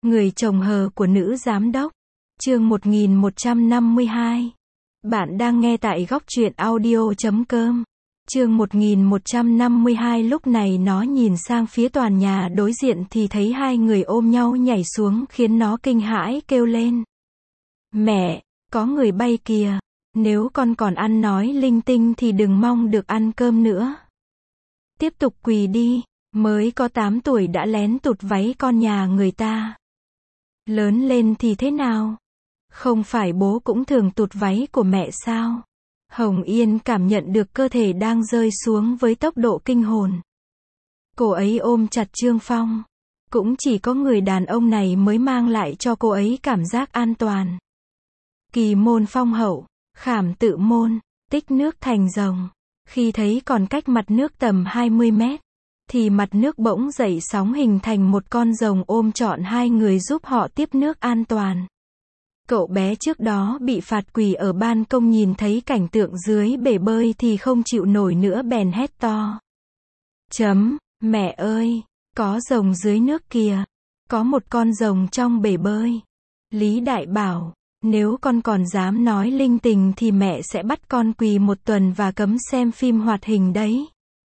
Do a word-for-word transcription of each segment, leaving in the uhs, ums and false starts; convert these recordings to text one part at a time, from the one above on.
Người chồng hờ của nữ giám đốc. Chương một nghìn một trăm năm mươi hai. Bạn đang nghe tại góc truyện audio chấm com. Chương một nghìn một trăm năm mươi hai. Lúc này nó nhìn sang phía tòa nhà đối diện thì thấy hai người ôm nhau nhảy xuống khiến nó kinh hãi kêu lên. Mẹ, có người bay kìa. Nếu con còn ăn nói linh tinh thì đừng mong được ăn cơm nữa. Tiếp tục quỳ đi, mới có tám tuổi đã lén tụt váy con nhà người ta. Lớn lên thì thế nào? Không phải bố cũng thường tụt váy của mẹ sao? Hồng Yên cảm nhận được cơ thể đang rơi xuống với tốc độ kinh hồn. Cô ấy ôm chặt Trương Phong. Cũng chỉ có người đàn ông này mới mang lại cho cô ấy cảm giác an toàn. Kỳ môn phong hậu, khảm tự môn, tích nước thành rồng. Khi thấy còn cách mặt nước tầm hai mươi mét, thì mặt nước bỗng dậy sóng hình thành một con rồng ôm trọn hai người giúp họ tiếp nước an toàn. Cậu bé trước đó bị phạt quỳ ở ban công nhìn thấy cảnh tượng dưới bể bơi thì không chịu nổi nữa bèn hét to. Chấm, mẹ ơi, có rồng dưới nước kìa, có một con rồng trong bể bơi. Lý Đại bảo, nếu con còn dám nói linh tinh thì mẹ sẽ bắt con quỳ một tuần và cấm xem phim hoạt hình đấy.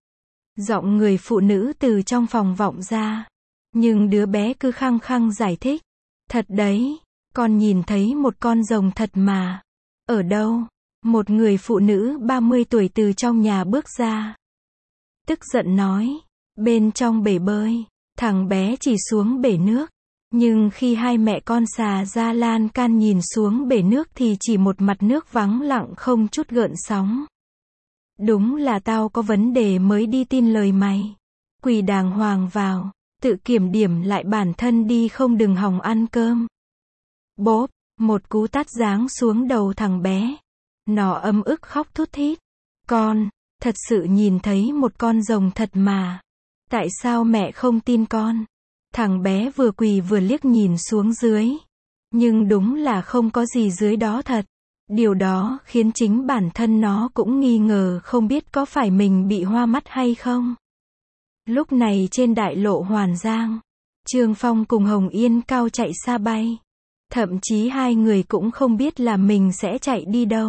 Giọng người phụ nữ từ trong phòng vọng ra. Nhưng đứa bé cứ khăng khăng giải thích. Thật đấy, con nhìn thấy một con rồng thật mà. Ở đâu? Một người phụ nữ ba mươi tuổi từ trong nhà bước ra. Tức giận nói. Bên trong bể bơi, thằng bé chỉ xuống bể nước. Nhưng khi hai mẹ con xà ra lan can nhìn xuống bể nước thì chỉ một mặt nước vắng lặng không chút gợn sóng. Đúng là tao có vấn đề mới đi tin lời mày. Quỳ đàng hoàng vào, tự kiểm điểm lại bản thân đi không đừng hòng ăn cơm. Bốp, một cú tát giáng xuống đầu thằng bé. Nó ấm ức khóc thút thít. Con, thật sự nhìn thấy một con rồng thật mà. Tại sao mẹ không tin con? Thằng bé vừa quỳ vừa liếc nhìn xuống dưới. Nhưng đúng là không có gì dưới đó thật. Điều đó khiến chính bản thân nó cũng nghi ngờ không biết có phải mình bị hoa mắt hay không. Lúc này trên đại lộ Hoàn Giang, Trương Phong cùng Hồng Yên cao chạy xa bay. Thậm chí hai người cũng không biết là mình sẽ chạy đi đâu.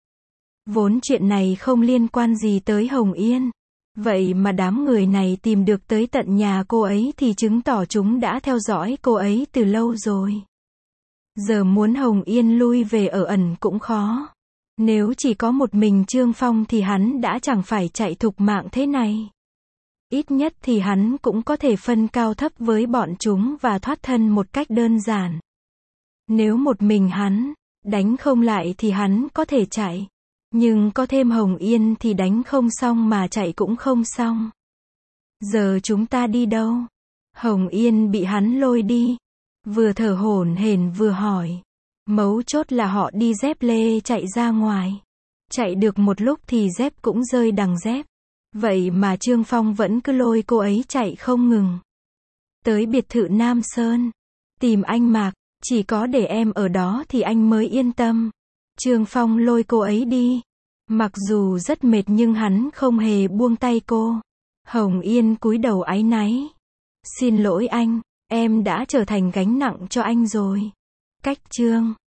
Vốn chuyện này không liên quan gì tới Hồng Yên. Vậy mà đám người này tìm được tới tận nhà cô ấy thì chứng tỏ chúng đã theo dõi cô ấy từ lâu rồi. Giờ muốn Hồng Yên lui về ở ẩn cũng khó. Nếu chỉ có một mình Trương Phong thì hắn đã chẳng phải chạy thục mạng thế này. Ít nhất thì hắn cũng có thể phân cao thấp với bọn chúng và thoát thân một cách đơn giản. Nếu một mình hắn, đánh không lại thì hắn có thể chạy. Nhưng có thêm Hồng Yên thì đánh không xong mà chạy cũng không xong. Giờ chúng ta đi đâu? Hồng Yên bị hắn lôi đi. Vừa thở hổn hển vừa hỏi. Mấu chốt là họ đi dép lê chạy ra ngoài. Chạy được một lúc thì dép cũng rơi đằng dép. Vậy mà Trương Phong vẫn cứ lôi cô ấy chạy không ngừng. Tới biệt thự Nam Sơn. Tìm anh Mạc, chỉ có để em ở đó thì anh mới yên tâm. Trương Phong lôi cô ấy đi. Mặc dù rất mệt nhưng hắn không hề buông tay cô. Hồng Yên cúi đầu áy náy. Xin lỗi anh, em đã trở thành gánh nặng cho anh rồi. Cách Trương